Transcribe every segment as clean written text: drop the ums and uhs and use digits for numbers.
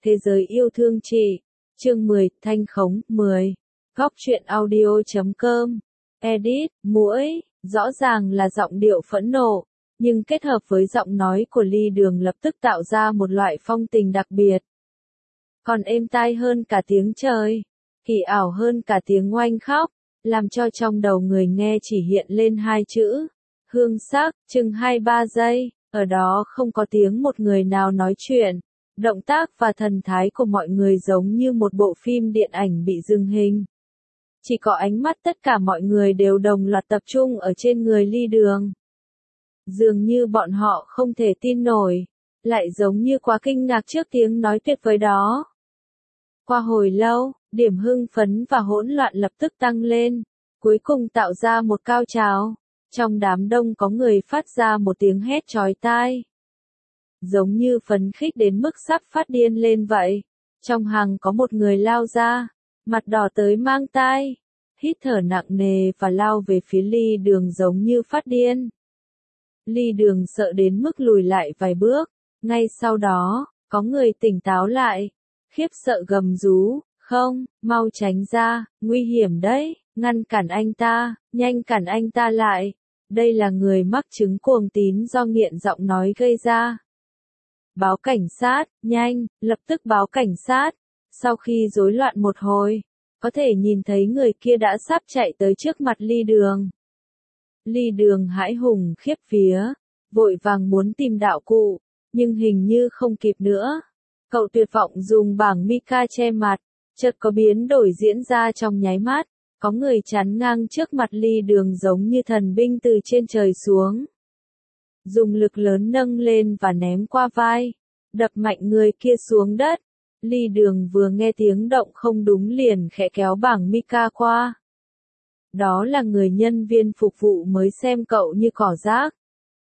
Thế giới yêu thương chị. Chương 10, Thanh khống, 10. Góc truyện audio.com. Edit, muỗi, rõ ràng là giọng điệu phẫn nộ, nhưng kết hợp với giọng nói của Ly Đường lập tức tạo ra một loại phong tình đặc biệt. Còn êm tai hơn cả tiếng trời, kỳ ảo hơn cả tiếng oanh khóc, làm cho trong đầu người nghe chỉ hiện lên hai chữ, hương sắc, chừng 2-3 giây, ở đó không có tiếng một người nào nói chuyện. Động tác và thần thái của mọi người giống như một bộ phim điện ảnh bị dừng hình. Chỉ có ánh mắt tất cả mọi người đều đồng loạt tập trung ở trên người Ly Đường. Dường như bọn họ không thể tin nổi, lại giống như quá kinh ngạc trước tiếng nói tuyệt vời đó. Qua hồi lâu, điểm hưng phấn và hỗn loạn lập tức tăng lên, cuối cùng tạo ra một cao trào. Trong đám đông có người phát ra một tiếng hét chói tai. Giống như phấn khích đến mức sắp phát điên lên vậy. Trong hàng có một người lao ra, mặt đỏ tới mang tai, hít thở nặng nề và lao về phía Ly Đường giống như phát điên. Ly Đường sợ đến mức lùi lại vài bước, ngay sau đó, có người tỉnh táo lại, khiếp sợ gầm rú, không, mau tránh ra, nguy hiểm đấy, ngăn cản anh ta, nhanh cản anh ta lại, đây là người mắc chứng cuồng tín do nghiện giọng nói gây ra. Báo cảnh sát, nhanh, lập tức báo cảnh sát. Sau khi rối loạn một hồi, có thể nhìn thấy người kia đã sắp chạy tới trước mặt Ly Đường. Ly Đường hãi hùng khiếp vía, vội vàng muốn tìm đạo cụ, nhưng hình như không kịp nữa. Cậu tuyệt vọng dùng bảng mica che mặt, chợt có biến đổi diễn ra trong nháy mắt, có người chắn ngang trước mặt Ly Đường giống như thần binh từ trên trời xuống. Dùng lực lớn nâng lên và ném qua vai, đập mạnh người kia xuống đất. Ly Đường vừa nghe tiếng động không đúng liền khẽ kéo bảng mica qua. Đó là người nhân viên phục vụ mới xem cậu như cỏ rác.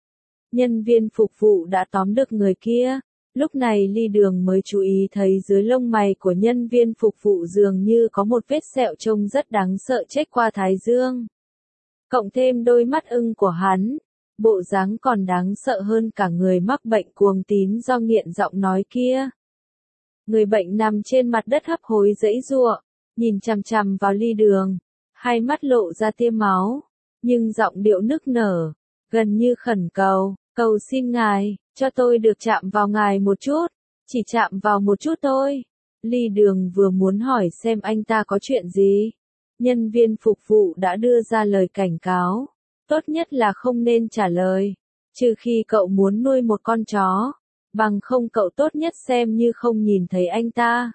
Nhân viên phục vụ đã tóm được người kia, lúc này Ly Đường mới chú ý thấy dưới lông mày của nhân viên phục vụ dường như có một vết sẹo trông rất đáng sợ chếch qua thái dương. Cộng thêm đôi mắt ưng của hắn, bộ dáng còn đáng sợ hơn cả người mắc bệnh cuồng tín do nghiện giọng nói kia. Người bệnh nằm trên mặt đất hấp hối giãy giụa, nhìn chằm chằm vào Ly Đường, hai mắt lộ ra tia máu, nhưng giọng điệu nức nở, gần như khẩn cầu, cầu xin ngài, cho tôi được chạm vào ngài một chút, chỉ chạm vào một chút thôi. Ly Đường vừa muốn hỏi xem anh ta có chuyện gì, nhân viên phục vụ đã đưa ra lời cảnh cáo. Tốt nhất là không nên trả lời, trừ khi cậu muốn nuôi một con chó, bằng không cậu tốt nhất xem như không nhìn thấy anh ta.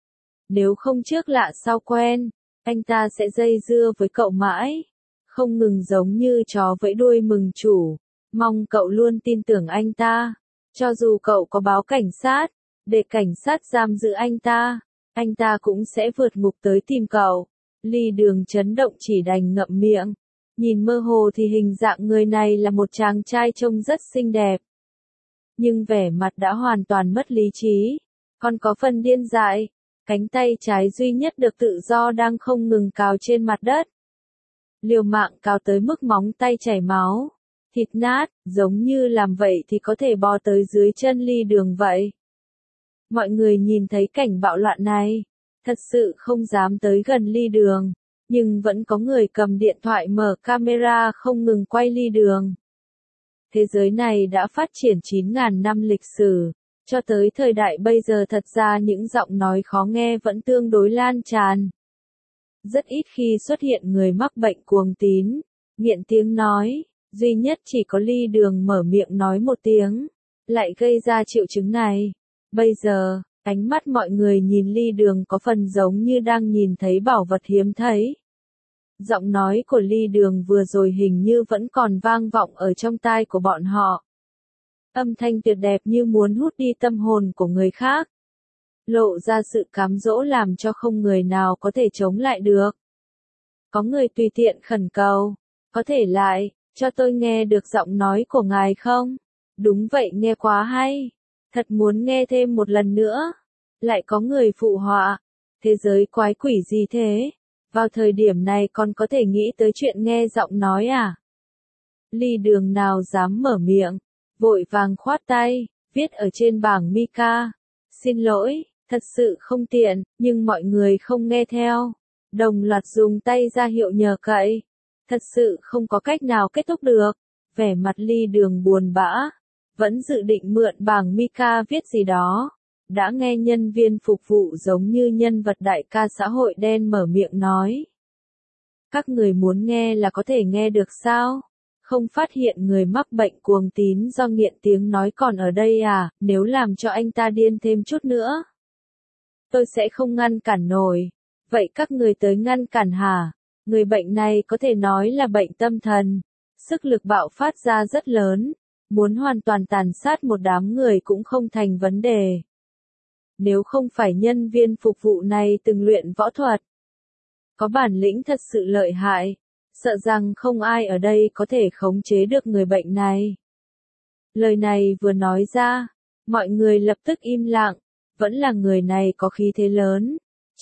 Nếu không trước lạ sau quen, anh ta sẽ dây dưa với cậu mãi, không ngừng giống như chó vẫy đuôi mừng chủ, mong cậu luôn tin tưởng anh ta. Cho dù cậu có báo cảnh sát, để cảnh sát giam giữ anh ta cũng sẽ vượt ngục tới tìm cậu. Ly Đường chấn động chỉ đành ngậm miệng. Nhìn mơ hồ thì hình dạng người này là một chàng trai trông rất xinh đẹp. Nhưng vẻ mặt đã hoàn toàn mất lý trí, còn có phần điên dại, cánh tay trái duy nhất được tự do đang không ngừng cào trên mặt đất. Liều mạng cào tới mức móng tay chảy máu, thịt nát, giống như làm vậy thì có thể bò tới dưới chân Ly Đường vậy. Mọi người nhìn thấy cảnh bạo loạn này, thật sự không dám tới gần Ly Đường. Nhưng vẫn có người cầm điện thoại mở camera không ngừng quay Ly Đường. Thế giới này đã phát triển 9.000 năm lịch sử, cho tới thời đại bây giờ thật ra những giọng nói khó nghe vẫn tương đối lan tràn. Rất ít khi xuất hiện người mắc bệnh cuồng tín, nghiện tiếng nói, duy nhất chỉ có Ly Đường mở miệng nói một tiếng, lại gây ra triệu chứng này. Bây giờ, ánh mắt mọi người nhìn Ly Đường có phần giống như đang nhìn thấy bảo vật hiếm thấy. Giọng nói của Ly Đường vừa rồi hình như vẫn còn vang vọng ở trong tai của bọn họ. Âm thanh tuyệt đẹp như muốn hút đi tâm hồn của người khác. Lộ ra sự cám dỗ làm cho không người nào có thể chống lại được. Có người tùy tiện khẩn cầu, có thể lại, cho tôi nghe được giọng nói của ngài không? Đúng vậy, nghe quá hay. Thật muốn nghe thêm một lần nữa. Lại có người phụ họa. Thế giới quái quỷ gì thế? Vào thời điểm này còn có thể nghĩ tới chuyện nghe giọng nói à? Ly Đường nào dám mở miệng, vội vàng khoát tay, viết ở trên bảng mica. Xin lỗi, Thật sự không tiện, nhưng mọi người không nghe theo. Đồng loạt dùng tay ra hiệu nhờ cậy. Thật sự không có cách nào kết thúc được. Vẻ mặt Ly Đường buồn bã. Vẫn dự định mượn bảng Mika viết gì đó. Đã nghe nhân viên phục vụ giống như nhân vật đại ca xã hội đen mở miệng nói. Các người muốn nghe là có thể nghe được sao? Không phát hiện người mắc bệnh cuồng tín do nghiện tiếng nói còn ở đây à, nếu làm cho anh ta điên thêm chút nữa. Tôi sẽ không ngăn cản nổi. Vậy các người tới ngăn cản hả? Người bệnh này có thể nói là bệnh tâm thần. Sức lực bạo phát ra rất lớn. Muốn hoàn toàn tàn sát một đám người cũng không thành vấn đề. Nếu không phải nhân viên phục vụ này từng luyện võ thuật. Có bản lĩnh thật sự lợi hại. Sợ rằng không ai ở đây có thể khống chế được người bệnh này. Lời này vừa nói ra, mọi người lập tức im lặng. Vẫn là người này có khí thế lớn.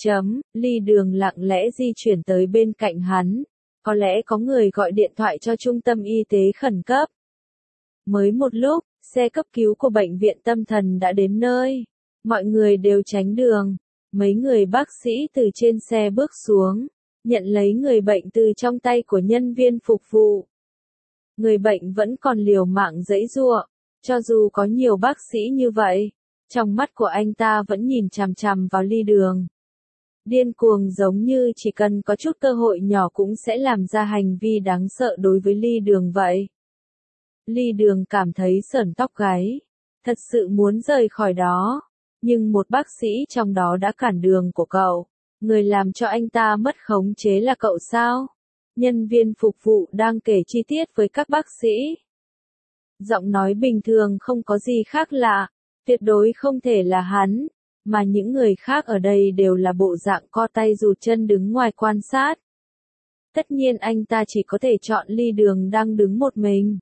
Ly Đường lặng lẽ di chuyển tới bên cạnh hắn. Có lẽ có người gọi điện thoại cho trung tâm y tế khẩn cấp. Mới một lúc, xe cấp cứu của bệnh viện tâm thần đã đến nơi. Mọi người đều tránh đường. Mấy người bác sĩ từ trên xe bước xuống, nhận lấy người bệnh từ trong tay của nhân viên phục vụ. Người bệnh vẫn còn liều mạng giãy giụa, cho dù có nhiều bác sĩ như vậy, trong mắt của anh ta vẫn nhìn chằm chằm vào Ly Đường. Điên cuồng giống như chỉ cần có chút cơ hội nhỏ cũng sẽ làm ra hành vi đáng sợ đối với Ly Đường vậy. Ly Đường cảm thấy sởn tóc gáy, thật sự muốn rời khỏi đó, nhưng một bác sĩ trong đó đã cản đường của cậu. Người làm cho anh ta mất khống chế là cậu sao? Nhân viên phục vụ đang kể chi tiết với các bác sĩ. Giọng nói bình thường không có gì khác lạ, tuyệt đối không thể là hắn, mà những người khác ở đây đều là bộ dạng co tay rụt chân đứng ngoài quan sát. Tất nhiên anh ta chỉ có thể chọn Ly Đường đang đứng một mình.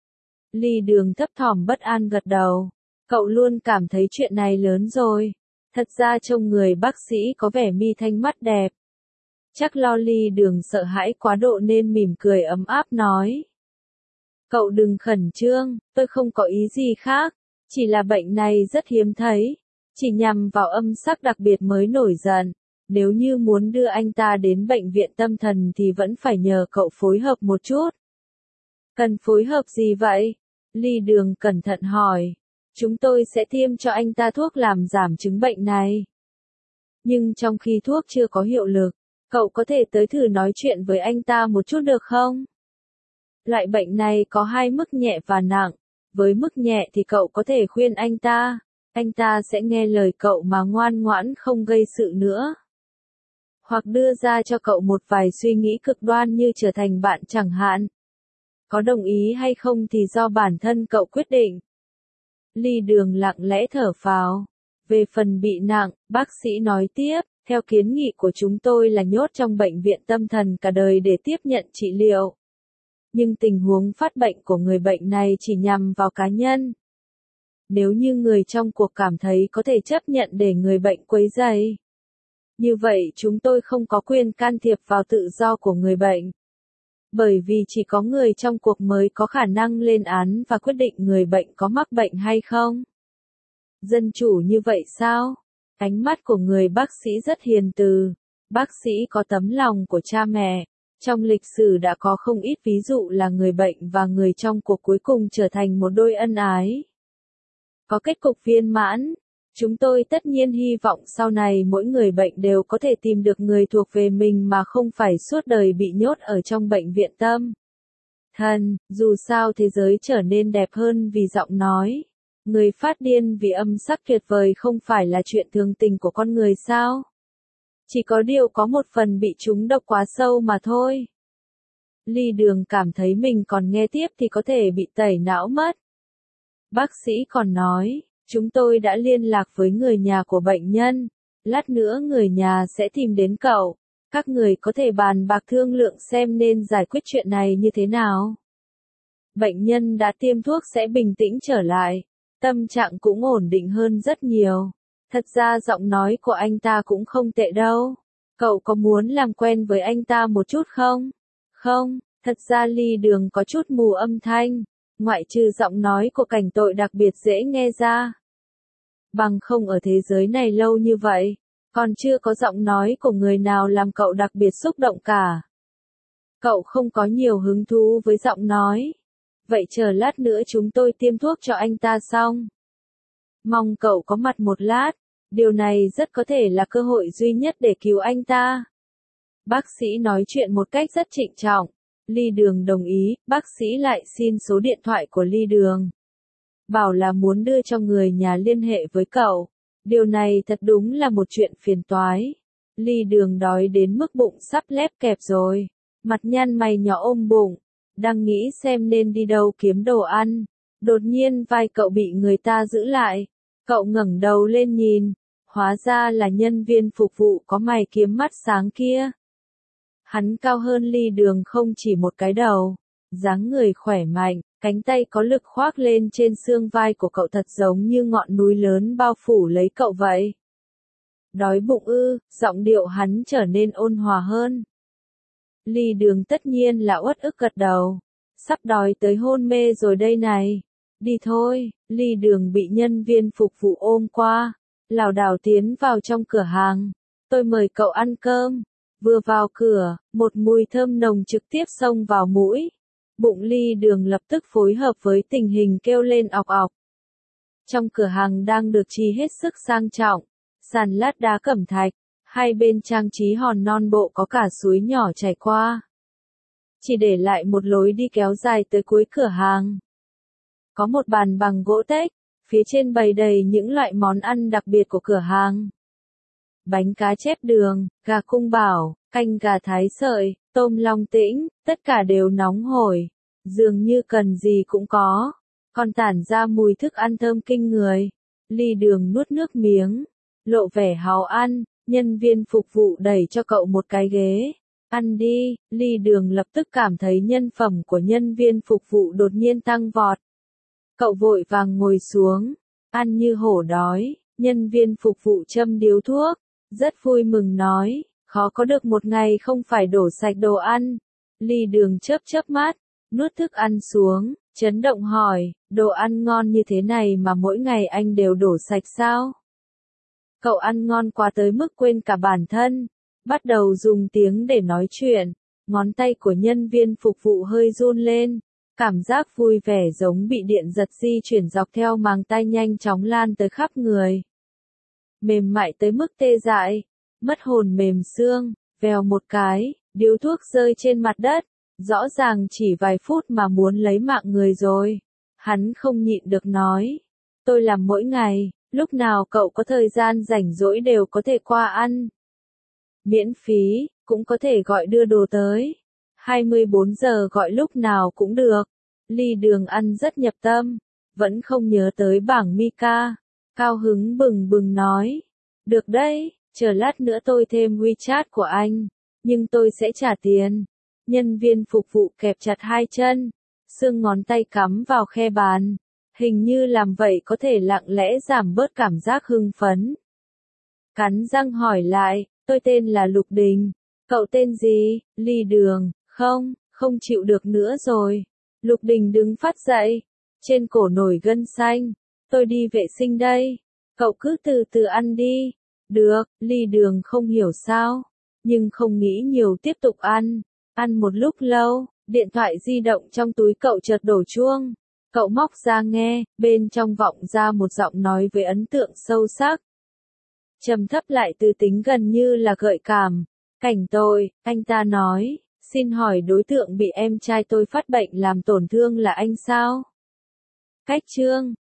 Ly Đường thấp thỏm bất an gật đầu. Cậu luôn cảm thấy chuyện này lớn rồi. Thật ra trông người bác sĩ có vẻ mi thanh mắt đẹp. Chắc lo Ly Đường sợ hãi quá độ nên mỉm cười ấm áp nói. Cậu đừng khẩn trương, tôi không có ý gì khác. Chỉ là bệnh này rất hiếm thấy. Chỉ nhằm vào âm sắc đặc biệt mới nổi giận. Nếu như muốn đưa anh ta đến bệnh viện tâm thần thì vẫn phải nhờ cậu phối hợp một chút. Cần phối hợp gì vậy? Ly Đường cẩn thận hỏi. Chúng tôi sẽ tiêm cho anh ta thuốc làm giảm chứng bệnh này. Nhưng trong khi thuốc chưa có hiệu lực, cậu có thể tới thử nói chuyện với anh ta một chút được không? Loại bệnh này có hai mức nhẹ và nặng. Với mức nhẹ thì cậu có thể khuyên anh ta sẽ nghe lời cậu mà ngoan ngoãn không gây sự nữa. Hoặc đưa ra cho cậu một vài suy nghĩ cực đoan như trở thành bạn chẳng hạn. Có đồng ý hay không thì do bản thân cậu quyết định. Ly Đường lặng lẽ thở phào. Về phần bị nặng, bác sĩ nói tiếp, theo kiến nghị của chúng tôi là nhốt trong bệnh viện tâm thần cả đời để tiếp nhận trị liệu. Nhưng tình huống phát bệnh của người bệnh này chỉ nhằm vào cá nhân. Nếu như người trong cuộc cảm thấy có thể chấp nhận để người bệnh quấy rầy, như vậy chúng tôi không có quyền can thiệp vào tự do của người bệnh. Bởi vì chỉ có người trong cuộc mới có khả năng lên án và quyết định người bệnh có mắc bệnh hay không. Dân chủ như vậy sao? Ánh mắt của người bác sĩ rất hiền từ. Bác sĩ có tấm lòng của cha mẹ. Trong lịch sử đã có không ít ví dụ là người bệnh và người trong cuộc cuối cùng trở thành một đôi ân ái. Có kết cục viên mãn. Chúng tôi tất nhiên hy vọng sau này mỗi người bệnh đều có thể tìm được người thuộc về mình mà không phải suốt đời bị nhốt ở trong bệnh viện tâm thần. Dù sao thế giới trở nên đẹp hơn vì giọng nói. Người phát điên vì âm sắc tuyệt vời không phải là chuyện thường tình của con người sao? Chỉ có điều có một phần bị trúng độc quá sâu mà thôi. Ly Đường cảm thấy mình còn nghe tiếp thì có thể bị tẩy não mất. Bác sĩ còn nói, chúng tôi đã liên lạc với người nhà của bệnh nhân. Lát nữa người nhà sẽ tìm đến cậu. Các người có thể bàn bạc thương lượng xem nên giải quyết chuyện này như thế nào. Bệnh nhân đã tiêm thuốc sẽ bình tĩnh trở lại. Tâm trạng cũng ổn định hơn rất nhiều. Thật ra giọng nói của anh ta cũng không tệ đâu. Cậu có muốn làm quen với anh ta một chút không? Không, thật ra Ly Đường có chút mù âm thanh. Ngoại trừ giọng nói của cảnh tội đặc biệt dễ nghe ra. Bằng không ở thế giới này lâu như vậy, còn chưa có giọng nói của người nào làm cậu đặc biệt xúc động cả. Cậu không có nhiều hứng thú với giọng nói. Vậy chờ lát nữa chúng tôi tiêm thuốc cho anh ta xong. Mong cậu có mặt một lát, điều này rất có thể là cơ hội duy nhất để cứu anh ta. Bác sĩ nói chuyện một cách rất trịnh trọng. Ly Đường đồng ý, bác sĩ lại xin số điện thoại của Ly Đường. Bảo là muốn đưa cho người nhà liên hệ với cậu. Điều này thật đúng là một chuyện phiền toái. Ly Đường đói đến mức bụng sắp lép kẹp rồi. Mặt nhăn mày nhỏ ôm bụng. Đang nghĩ xem nên đi đâu kiếm đồ ăn. Đột nhiên vai cậu bị người ta giữ lại. Cậu ngẩng đầu lên nhìn. Hóa ra là nhân viên phục vụ có mày kiếm mắt sáng kia. Hắn cao hơn Ly Đường không chỉ một cái đầu. Dáng người khỏe mạnh, cánh tay có lực khoác lên trên xương vai của cậu thật giống như ngọn núi lớn bao phủ lấy cậu vậy. Đói bụng ư, giọng điệu hắn trở nên ôn hòa hơn. Ly Đường tất nhiên là uất ức gật đầu. Sắp đói tới hôn mê rồi đây này. Đi thôi, Ly Đường bị nhân viên phục vụ ôm qua. Lảo đảo tiến vào trong cửa hàng. Tôi mời cậu ăn cơm. Vừa vào cửa, một mùi thơm nồng trực tiếp xông vào mũi. Bụng Ly Đường lập tức phối hợp với tình hình kêu lên ọc ọc. Trong cửa hàng đang được chi hết sức sang trọng. Sàn lát đá cẩm thạch. Hai bên trang trí hòn non bộ có cả suối nhỏ chảy qua. Chỉ để lại một lối đi kéo dài tới cuối cửa hàng. Có một bàn bằng gỗ tếch, phía trên bày đầy những loại món ăn đặc biệt của cửa hàng. Bánh cá chép đường, gà cung bảo, canh gà thái sợi, tôm long tĩnh, tất cả đều nóng hổi. Dường như cần gì cũng có. Còn tản ra mùi thức ăn thơm kinh người. Ly Đường nuốt nước miếng. Lộ vẻ háo ăn, nhân viên phục vụ đẩy cho cậu một cái ghế. Ăn đi, Ly Đường lập tức cảm thấy nhân phẩm của nhân viên phục vụ đột nhiên tăng vọt. Cậu vội vàng ngồi xuống, ăn như hổ đói, nhân viên phục vụ châm điếu thuốc, rất vui mừng nói, khó có được một ngày không phải đổ sạch đồ ăn. Ly Đường chớp chớp mắt, nuốt thức ăn xuống, chấn động hỏi, đồ ăn ngon như thế này mà mỗi ngày anh đều đổ sạch sao? Cậu ăn ngon quá tới mức quên cả bản thân, bắt đầu dùng tiếng để nói chuyện, ngón tay của nhân viên phục vụ hơi run lên. Cảm giác vui vẻ giống bị điện giật di chuyển dọc theo màng tay nhanh chóng lan tới khắp người. Mềm mại tới mức tê dại, mất hồn mềm xương, vèo một cái, điếu thuốc rơi trên mặt đất, rõ ràng chỉ vài phút mà muốn lấy mạng người rồi. Hắn không nhịn được nói, tôi làm mỗi ngày, lúc nào cậu có thời gian rảnh rỗi đều có thể qua ăn. Miễn phí, cũng có thể gọi đưa đồ tới. 24 giờ gọi lúc nào cũng được. Ly Đường ăn rất nhập tâm, vẫn không nhớ tới bảng Mika. Cao hứng bừng bừng nói, được đấy, chờ lát nữa tôi thêm WeChat của anh, nhưng tôi sẽ trả tiền. Nhân viên phục vụ kẹp chặt hai chân, xương ngón tay cắm vào khe bàn, hình như làm vậy có thể lặng lẽ giảm bớt cảm giác hưng phấn. Cắn răng hỏi lại, tôi tên là Lục Đình, cậu tên gì? Ly Đường. Không chịu được nữa rồi. Lục Đình đứng phát dậy, trên cổ nổi gân xanh. Tôi đi vệ sinh đây, cậu cứ từ từ ăn đi. Được, Ly Đường không hiểu sao, nhưng không nghĩ nhiều tiếp tục ăn. Ăn một lúc lâu, điện thoại di động trong túi cậu chợt đổ chuông. Cậu móc ra nghe, bên trong vọng ra một giọng nói với ấn tượng sâu sắc. Trầm thấp lại từ tính gần như là gợi cảm. Cảnh tôi, anh ta nói. Xin hỏi đối tượng bị em trai tôi phát bệnh làm tổn thương là anh sao? Cách chương